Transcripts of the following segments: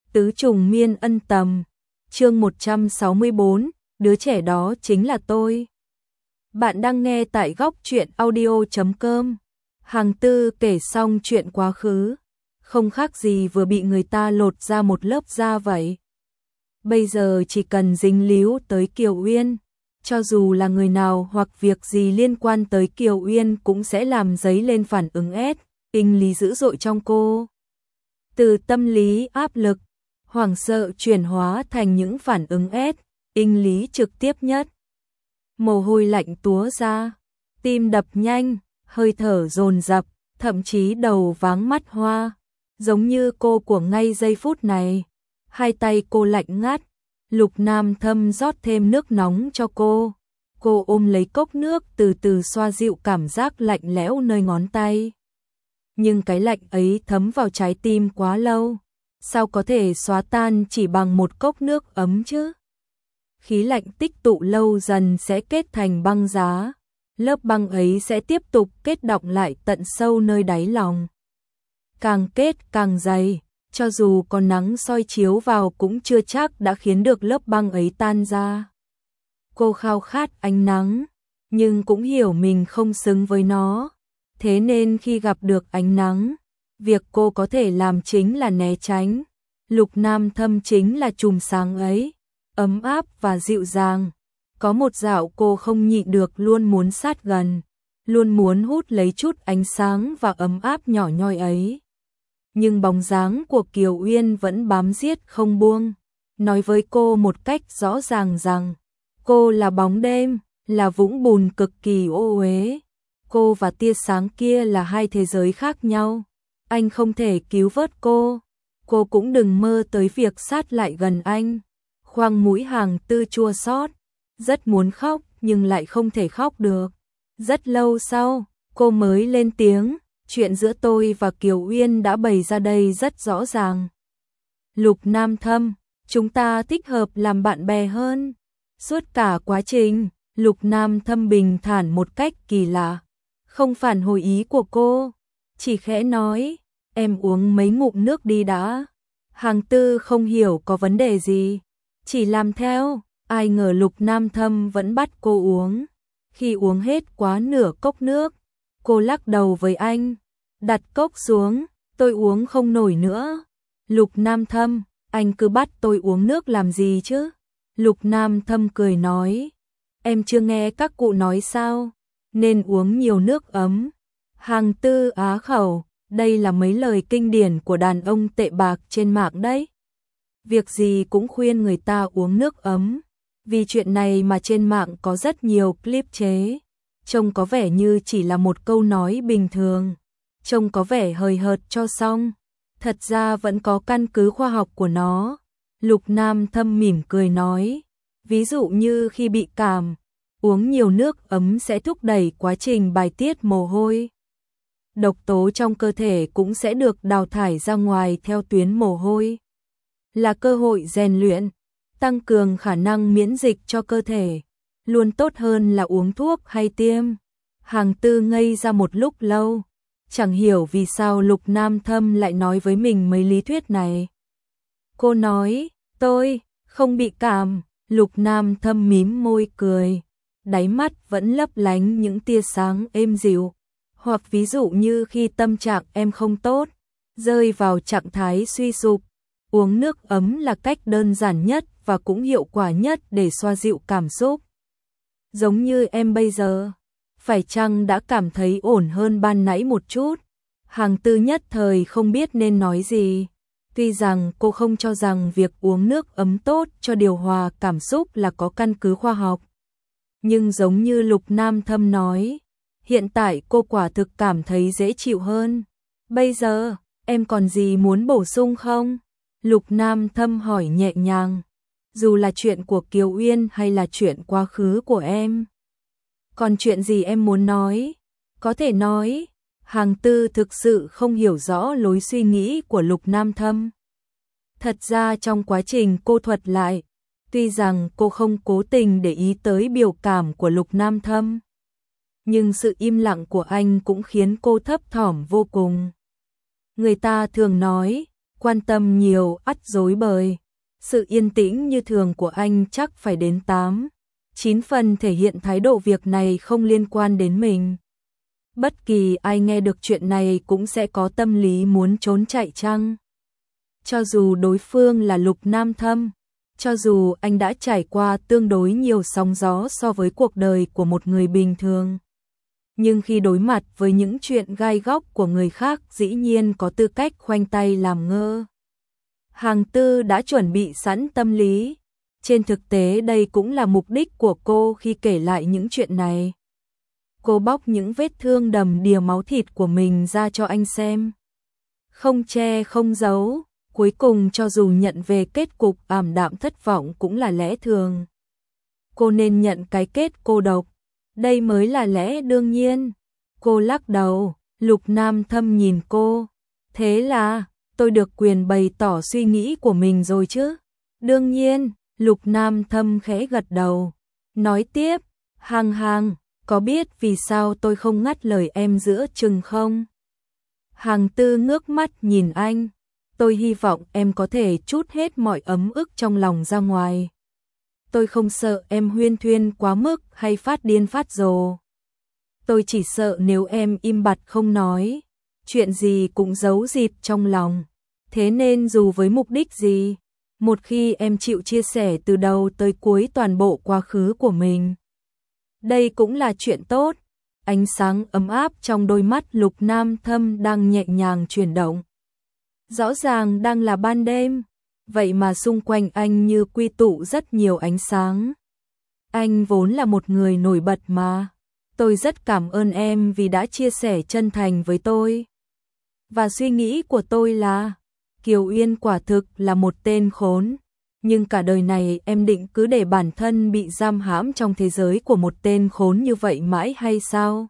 Tứ trùng miên ân tầm. Chương 164, đứa trẻ đó chính là tôi. Bạn đang nghe tại góc truyện audio.com. Hàng Tư kể xong chuyện quá khứ, không khác gì vừa bị người ta lột ra một lớp da vậy. Bây giờ chỉ cần dính líu tới Kiều Uyên, cho dù là người nào hoặc việc gì liên quan tới Kiều Uyên cũng sẽ làm dấy lên phản ứng sinh lý dữ dội trong cô. Từ tâm lý áp lực, hoảng sợ chuyển hóa thành những phản ứng sinh lý trực tiếp nhất. Mồ hôi lạnh túa ra, tim đập nhanh, hơi thở dồn dập, thậm chí đầu váng mắt hoa, giống như cô của ngay giây phút này. Hai tay cô lạnh ngắt, Lục Nam Thâm rót thêm nước nóng cho cô. Cô ôm lấy cốc nước từ từ xoa dịu cảm giác lạnh lẽo nơi ngón tay. Nhưng cái lạnh ấy thấm vào trái tim quá lâu, sao có thể xóa tan chỉ bằng một cốc nước ấm chứ? Khí lạnh tích tụ lâu dần sẽ kết thành băng giá, lớp băng ấy sẽ tiếp tục kết đọng lại tận sâu nơi đáy lòng. Càng kết càng dày, cho dù có nắng soi chiếu vào cũng chưa chắc đã khiến được lớp băng ấy tan ra. Cô khao khát ánh nắng, nhưng cũng hiểu mình không xứng với nó. Thế nên khi gặp được ánh nắng, việc cô có thể làm chính là né tránh. Lục Nam Thâm chính là chùm sáng ấy, ấm áp và dịu dàng. Có một dạo cô không nhịn được luôn muốn sát gần, luôn muốn hút lấy chút ánh sáng và ấm áp nhỏ nhoi ấy. Nhưng bóng dáng của Kiều Uyên vẫn bám giết không buông, nói với cô một cách rõ ràng rằng cô là bóng đêm, là vũng bùn cực kỳ ô uế. Cô và tia sáng kia là hai thế giới khác nhau. Anh không thể cứu vớt cô cũng đừng mơ tới việc sát lại gần anh. Khoang mũi Hàng Tư chua xót, rất muốn khóc nhưng lại không thể khóc được. Rất lâu sau, cô mới lên tiếng, chuyện giữa tôi và Kiều Uyên đã bày ra đây rất rõ ràng. Lục Nam Thâm, chúng ta thích hợp làm bạn bè hơn. Suốt cả quá trình, Lục Nam Thâm bình thản một cách kỳ lạ, không phản hồi ý của cô, chỉ khẽ nói, em uống mấy ngụm nước đi đã. Hàng Tư không hiểu có vấn đề gì, chỉ làm theo. Ai ngờ Lục Nam Thâm vẫn bắt cô uống. Khi uống hết quá nửa cốc nước, cô lắc đầu với anh, đặt cốc xuống, tôi uống không nổi nữa. Lục Nam Thâm, anh cứ bắt tôi uống nước làm gì chứ? Lục Nam Thâm cười nói, em chưa nghe các cụ nói sao, nên uống nhiều nước ấm. Hàng Tư á khẩu, đây là mấy lời kinh điển của đàn ông tệ bạc trên mạng đấy. Việc gì cũng khuyên người ta uống nước ấm. Vì chuyện này mà trên mạng có rất nhiều clip chế, trông có vẻ như chỉ là một câu nói bình thường, trông có vẻ hời hợt cho xong, thật ra vẫn có căn cứ khoa học của nó. Lục Nam Thâm mỉm cười nói, ví dụ như khi bị cảm, uống nhiều nước ấm sẽ thúc đẩy quá trình bài tiết mồ hôi. Độc tố trong cơ thể cũng sẽ được đào thải ra ngoài theo tuyến mồ hôi. Là cơ hội rèn luyện, tăng cường khả năng miễn dịch cho cơ thể, luôn tốt hơn là uống thuốc hay tiêm. Hàng Tư ngây ra một lúc lâu, chẳng hiểu vì sao Lục Nam Thâm lại nói với mình mấy lý thuyết này. Cô nói, tôi không bị cảm. Lục Nam Thâm mím môi cười, đáy mắt vẫn lấp lánh những tia sáng êm dịu. Hoặc ví dụ như khi tâm trạng em không tốt, rơi vào trạng thái suy sụp, uống nước ấm là cách đơn giản nhất và cũng hiệu quả nhất để xoa dịu cảm xúc. Giống như em bây giờ, phải chăng đã cảm thấy ổn hơn ban nãy một chút? Hàng Tư nhất thời không biết nên nói gì. Tuy rằng cô không cho rằng việc uống nước ấm tốt cho điều hòa cảm xúc là có căn cứ khoa học. Nhưng giống như Lục Nam Thâm nói, hiện tại cô quả thực cảm thấy dễ chịu hơn. Bây giờ, em còn gì muốn bổ sung không? Lục Nam Thâm hỏi nhẹ nhàng, dù là chuyện của Kiều Uyên hay là chuyện quá khứ của em. Còn chuyện gì em muốn nói? Có thể nói. Hàng Tư thực sự không hiểu rõ lối suy nghĩ của Lục Nam Thâm. Thật ra trong quá trình cô thuật lại, tuy rằng cô không cố tình để ý tới biểu cảm của Lục Nam Thâm, nhưng sự im lặng của anh cũng khiến cô thấp thỏm vô cùng. Người ta thường nói, quan tâm nhiều ắt rối bời. Sự yên tĩnh như thường của anh chắc phải đến 8-9 phần thể hiện thái độ việc này không liên quan đến mình. Bất kỳ ai nghe được chuyện này cũng sẽ có tâm lý muốn trốn chạy chăng? Cho dù đối phương là Lục Nam Thâm, cho dù anh đã trải qua tương đối nhiều sóng gió so với cuộc đời của một người bình thường, nhưng khi đối mặt với những chuyện gai góc của người khác dĩ nhiên có tư cách khoanh tay làm ngơ. Hàng Tư đã chuẩn bị sẵn tâm lý. Trên thực tế đây cũng là mục đích của cô khi kể lại những chuyện này. Cô bóc những vết thương đầm đìa máu thịt của mình ra cho anh xem. Không che không giấu, cuối cùng cho dù nhận về kết cục ảm đạm thất vọng cũng là lẽ thường. Cô nên nhận cái kết cô độc, đây mới là lẽ đương nhiên. Cô lắc đầu, Lục Nam Thâm nhìn cô. Thế là, tôi được quyền bày tỏ suy nghĩ của mình rồi chứ? Đương nhiên, Lục Nam Thâm khẽ gật đầu. Nói tiếp, Hàng, có biết vì sao tôi không ngắt lời em giữa chừng không? Hàng Tư ngước mắt nhìn anh. Tôi hy vọng em có thể trút hết mọi ấm ức trong lòng ra ngoài. Tôi không sợ em huyên thuyên quá mức hay phát điên phát rồ. Tôi chỉ sợ nếu em im bặt không nói, chuyện gì cũng giấu dịt trong lòng. Thế nên dù với mục đích gì, một khi em chịu chia sẻ từ đầu tới cuối toàn bộ quá khứ của mình, đây cũng là chuyện tốt. Ánh sáng ấm áp trong đôi mắt Lục Nam Thâm đang nhẹ nhàng chuyển động. Rõ ràng đang là ban đêm, vậy mà xung quanh anh như quy tụ rất nhiều ánh sáng. Anh vốn là một người nổi bật mà. Tôi rất cảm ơn em vì đã chia sẻ chân thành với tôi. Và suy nghĩ của tôi là, Kiều Uyên quả thực là một tên khốn. Nhưng cả đời này em định cứ để bản thân bị giam hãm trong thế giới của một tên khốn như vậy mãi hay sao?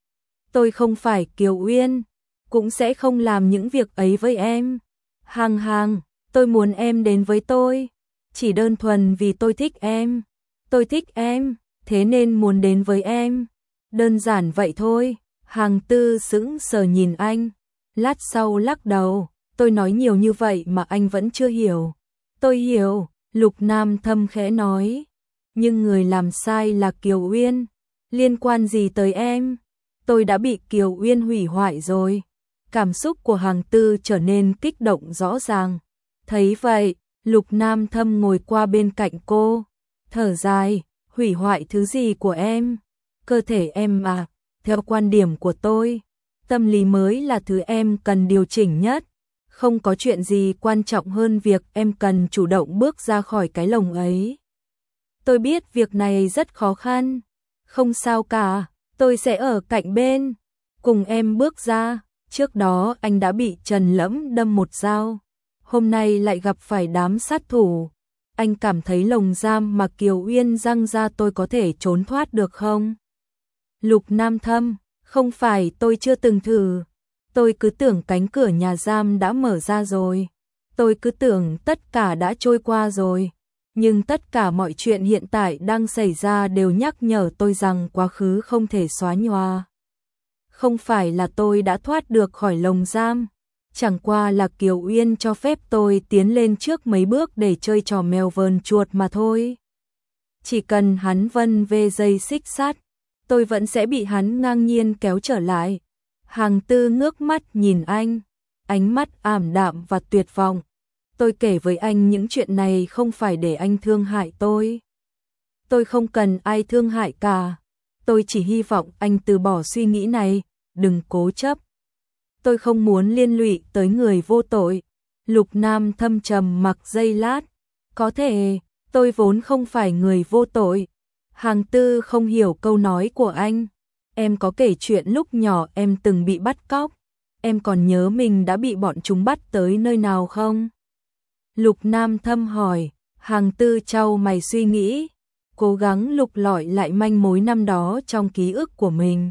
Tôi không phải Kiều Uyên, cũng sẽ không làm những việc ấy với em. Hàng, tôi muốn em đến với tôi, chỉ đơn thuần vì tôi thích em. Tôi thích em, thế nên muốn đến với em. Đơn giản vậy thôi. Hàng Tư sững sờ nhìn anh, lát sau lắc đầu. Tôi nói nhiều như vậy mà anh vẫn chưa hiểu. Tôi hiểu, Lục Nam Thâm khẽ nói. Nhưng người làm sai là Kiều Uyên, liên quan gì tới em? Tôi đã bị Kiều Uyên hủy hoại rồi. Cảm xúc của Hàng Tư trở nên kích động rõ ràng. Thấy vậy, Lục Nam Thâm ngồi qua bên cạnh cô, thở dài. Hủy hoại thứ gì của em? Cơ thể em à? Theo quan điểm của tôi, tâm lý mới là thứ em cần điều chỉnh nhất. Không có chuyện gì quan trọng hơn việc em cần chủ động bước ra khỏi cái lồng ấy. Tôi biết việc này rất khó khăn. Không sao cả, tôi sẽ ở cạnh bên, cùng em bước ra. Trước đó anh đã bị Trần Lẫm đâm một dao, hôm nay lại gặp phải đám sát thủ. Anh cảm thấy lồng giam mà Kiều Uyên giăng ra tôi có thể trốn thoát được không? Lục Nam Thâm, không phải tôi chưa từng thử. Tôi cứ tưởng cánh cửa nhà giam đã mở ra rồi. Tôi cứ tưởng tất cả đã trôi qua rồi. Nhưng tất cả mọi chuyện hiện tại đang xảy ra đều nhắc nhở tôi rằng quá khứ không thể xóa nhòa. Không phải là tôi đã thoát được khỏi lồng giam. Chẳng qua là Kiều Uyên cho phép tôi tiến lên trước mấy bước để chơi trò mèo vờn chuột mà thôi. Chỉ cần hắn vân về dây xích sắt, tôi vẫn sẽ bị hắn ngang nhiên kéo trở lại. Hàng Tư ngước mắt nhìn anh, ánh mắt ảm đạm và tuyệt vọng. Tôi kể với anh những chuyện này không phải để anh thương hại tôi. Tôi không cần ai thương hại cả. Tôi chỉ hy vọng anh từ bỏ suy nghĩ này, đừng cố chấp. Tôi không muốn liên lụy tới người vô tội. Lục Nam Thâm trầm mặc giây lát. Có thể, tôi vốn không phải người vô tội. Hàng Tư không hiểu câu nói của anh. Em có kể chuyện lúc nhỏ em từng bị bắt cóc. Em còn nhớ mình đã bị bọn chúng bắt tới nơi nào không? Lục Nam Thâm hỏi. Hàng Tư chau mày suy nghĩ, cố gắng lục lọi lại manh mối năm đó trong ký ức của mình.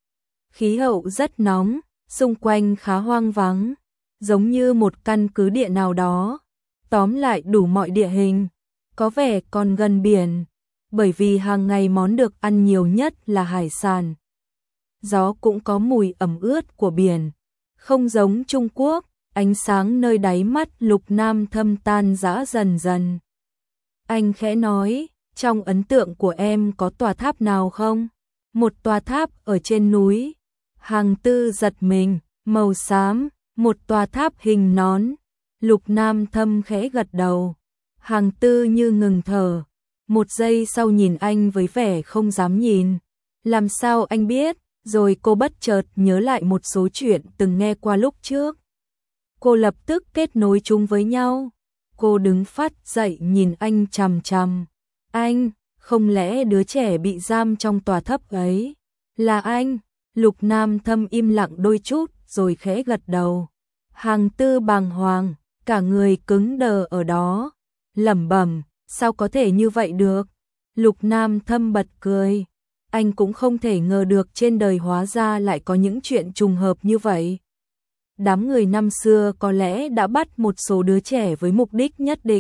Khí hậu rất nóng, xung quanh khá hoang vắng, giống như một căn cứ địa nào đó. Tóm lại đủ mọi địa hình, có vẻ còn gần biển, bởi vì hàng ngày món được ăn nhiều nhất là hải sản. Gió cũng có mùi ẩm ướt của biển, không giống Trung Quốc, ánh sáng nơi đáy mắt Lục Nam Thâm tan rã dần dần. Anh khẽ nói, trong ấn tượng của em có tòa tháp nào không? Một tòa tháp ở trên núi. Hàng Tư giật mình, màu xám, một tòa tháp hình nón. Lục Nam Thâm khẽ gật đầu. Hàng Tư như ngừng thở. Một giây sau nhìn anh với vẻ không dám nhìn. Làm sao anh biết? Rồi cô bất chợt nhớ lại một số chuyện từng nghe qua lúc trước. Cô lập tức kết nối chúng với nhau. Cô đứng phát dậy nhìn anh chằm chằm. Anh, không lẽ đứa trẻ bị giam trong tòa tháp ấy là anh? Lục Nam Thâm im lặng đôi chút rồi khẽ gật đầu. Hàng Tư bàng hoàng, cả người cứng đờ ở đó, lẩm bẩm, sao có thể như vậy được? Lục Nam Thâm bật cười. Anh cũng không thể ngờ được trên đời hóa ra lại có những chuyện trùng hợp như vậy. Đám người năm xưa có lẽ đã bắt một số đứa trẻ với mục đích nhất định.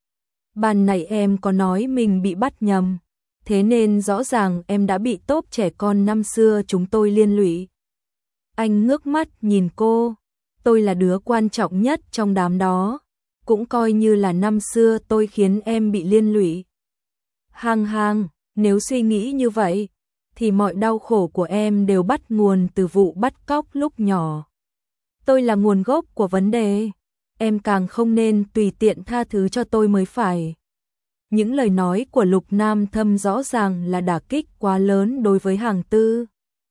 Ban nãy em có nói mình bị bắt nhầm, thế nên rõ ràng em đã bị tốp trẻ con năm xưa chúng tôi liên lụy. Anh ngước mắt nhìn cô, tôi là đứa quan trọng nhất trong đám đó, cũng coi như là năm xưa tôi khiến em bị liên lụy. Hàng, nếu suy nghĩ như vậy, thì mọi đau khổ của em đều bắt nguồn từ vụ bắt cóc lúc nhỏ. Tôi là nguồn gốc của vấn đề, em càng không nên tùy tiện tha thứ cho tôi mới phải. Những lời nói của Lục Nam Thâm rõ ràng là đả kích quá lớn đối với Hàng Tư.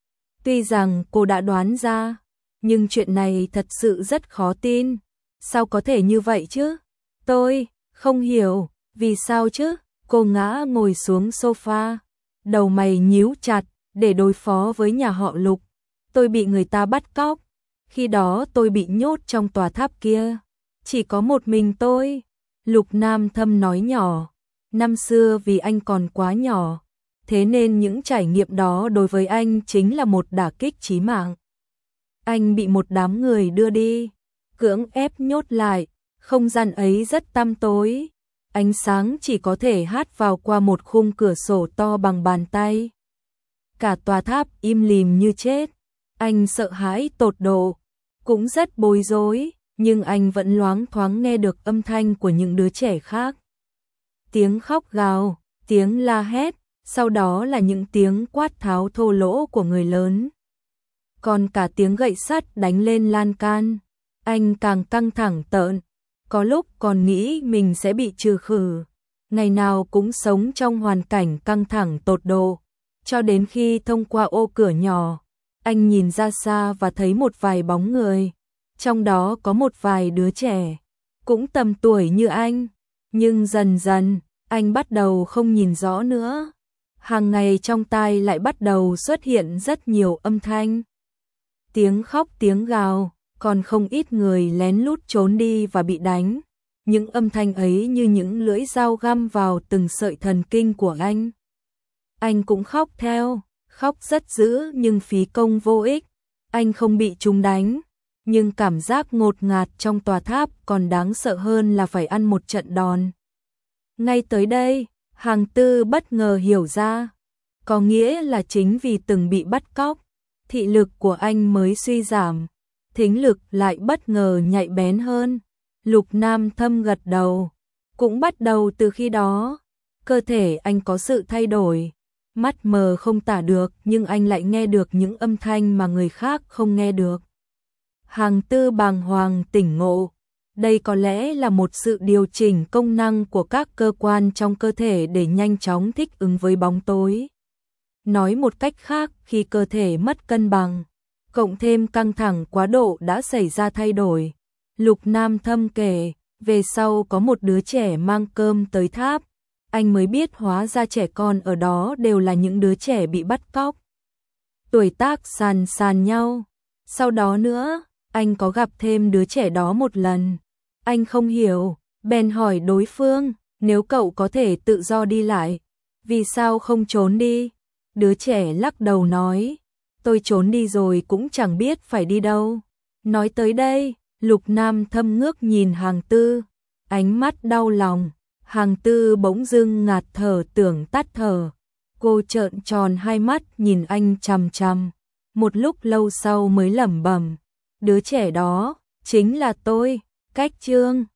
Tuy rằng cô đã đoán ra, nhưng chuyện này thật sự rất khó tin. Sao có thể như vậy chứ? Tôi không hiểu, vì sao chứ? Cô ngã ngồi xuống sofa, đầu mày nhíu chặt để đối phó với nhà họ Lục. Tôi bị người ta bắt cóc, khi đó tôi bị nhốt trong tòa tháp kia. Chỉ có một mình tôi. Lục Nam Thâm nói nhỏ, năm xưa vì anh còn quá nhỏ, thế nên những trải nghiệm đó đối với anh chính là một đả kích chí mạng. Anh bị một đám người đưa đi, cưỡng ép nhốt lại, không gian ấy rất tăm tối. Ánh sáng chỉ có thể hát vào qua một khung cửa sổ to bằng bàn tay. Cả tòa tháp im lìm như chết. Anh sợ hãi tột độ, cũng rất bối rối, nhưng anh vẫn loáng thoáng nghe được âm thanh của những đứa trẻ khác. Tiếng khóc gào, tiếng la hét, sau đó là những tiếng quát tháo thô lỗ của người lớn. Còn cả tiếng gậy sắt đánh lên lan can. Anh càng căng thẳng tợn, có lúc còn nghĩ mình sẽ bị trừ khử. Ngày nào cũng sống trong hoàn cảnh căng thẳng tột độ, cho đến khi thông qua ô cửa nhỏ, anh nhìn ra xa và thấy một vài bóng người. Trong đó có một vài đứa trẻ, cũng tầm tuổi như anh. Nhưng dần dần, anh bắt đầu không nhìn rõ nữa. Hàng ngày trong tai lại bắt đầu xuất hiện rất nhiều âm thanh. Tiếng khóc tiếng gào, còn không ít người lén lút trốn đi và bị đánh. Những âm thanh ấy như những lưỡi dao găm vào từng sợi thần kinh của anh. Anh cũng khóc theo, khóc rất dữ nhưng phí công vô ích. Anh không bị chúng đánh, nhưng cảm giác ngột ngạt trong tòa tháp còn đáng sợ hơn là phải ăn một trận đòn. Ngay tới đây, Hàng Tư bất ngờ hiểu ra, có nghĩa là chính vì từng bị bắt cóc, thị lực của anh mới suy giảm, thính lực lại bất ngờ nhạy bén hơn. Lục Nam Thâm gật đầu, cũng bắt đầu từ khi đó, cơ thể anh có sự thay đổi, mắt mờ không tả được nhưng anh lại nghe được những âm thanh mà người khác không nghe được. Hàng Tư bàng hoàng tỉnh ngộ, đây có lẽ là một sự điều chỉnh công năng của các cơ quan trong cơ thể để nhanh chóng thích ứng với bóng tối. Nói một cách khác, khi cơ thể mất cân bằng, cộng thêm căng thẳng quá độ đã xảy ra thay đổi. Lục Nam Thâm kể, về sau có một đứa trẻ mang cơm tới tháp, anh mới biết hóa ra trẻ con ở đó đều là những đứa trẻ bị bắt cóc. Tuổi tác sàn nhau. Sau đó nữa, anh có gặp thêm đứa trẻ đó một lần. Anh không hiểu, bèn hỏi đối phương, nếu cậu có thể tự do đi lại, vì sao không trốn đi? Đứa trẻ lắc đầu nói, tôi trốn đi rồi cũng chẳng biết phải đi đâu. Nói tới đây, Lục Nam Thâm ngước nhìn Hàng Tư, ánh mắt đau lòng. Hàng Tư bỗng dưng ngạt thở tưởng tắt thở. Cô trợn tròn hai mắt nhìn anh chằm chằm. Một lúc lâu sau mới lẩm bẩm, đứa trẻ đó, chính là tôi. Cách chương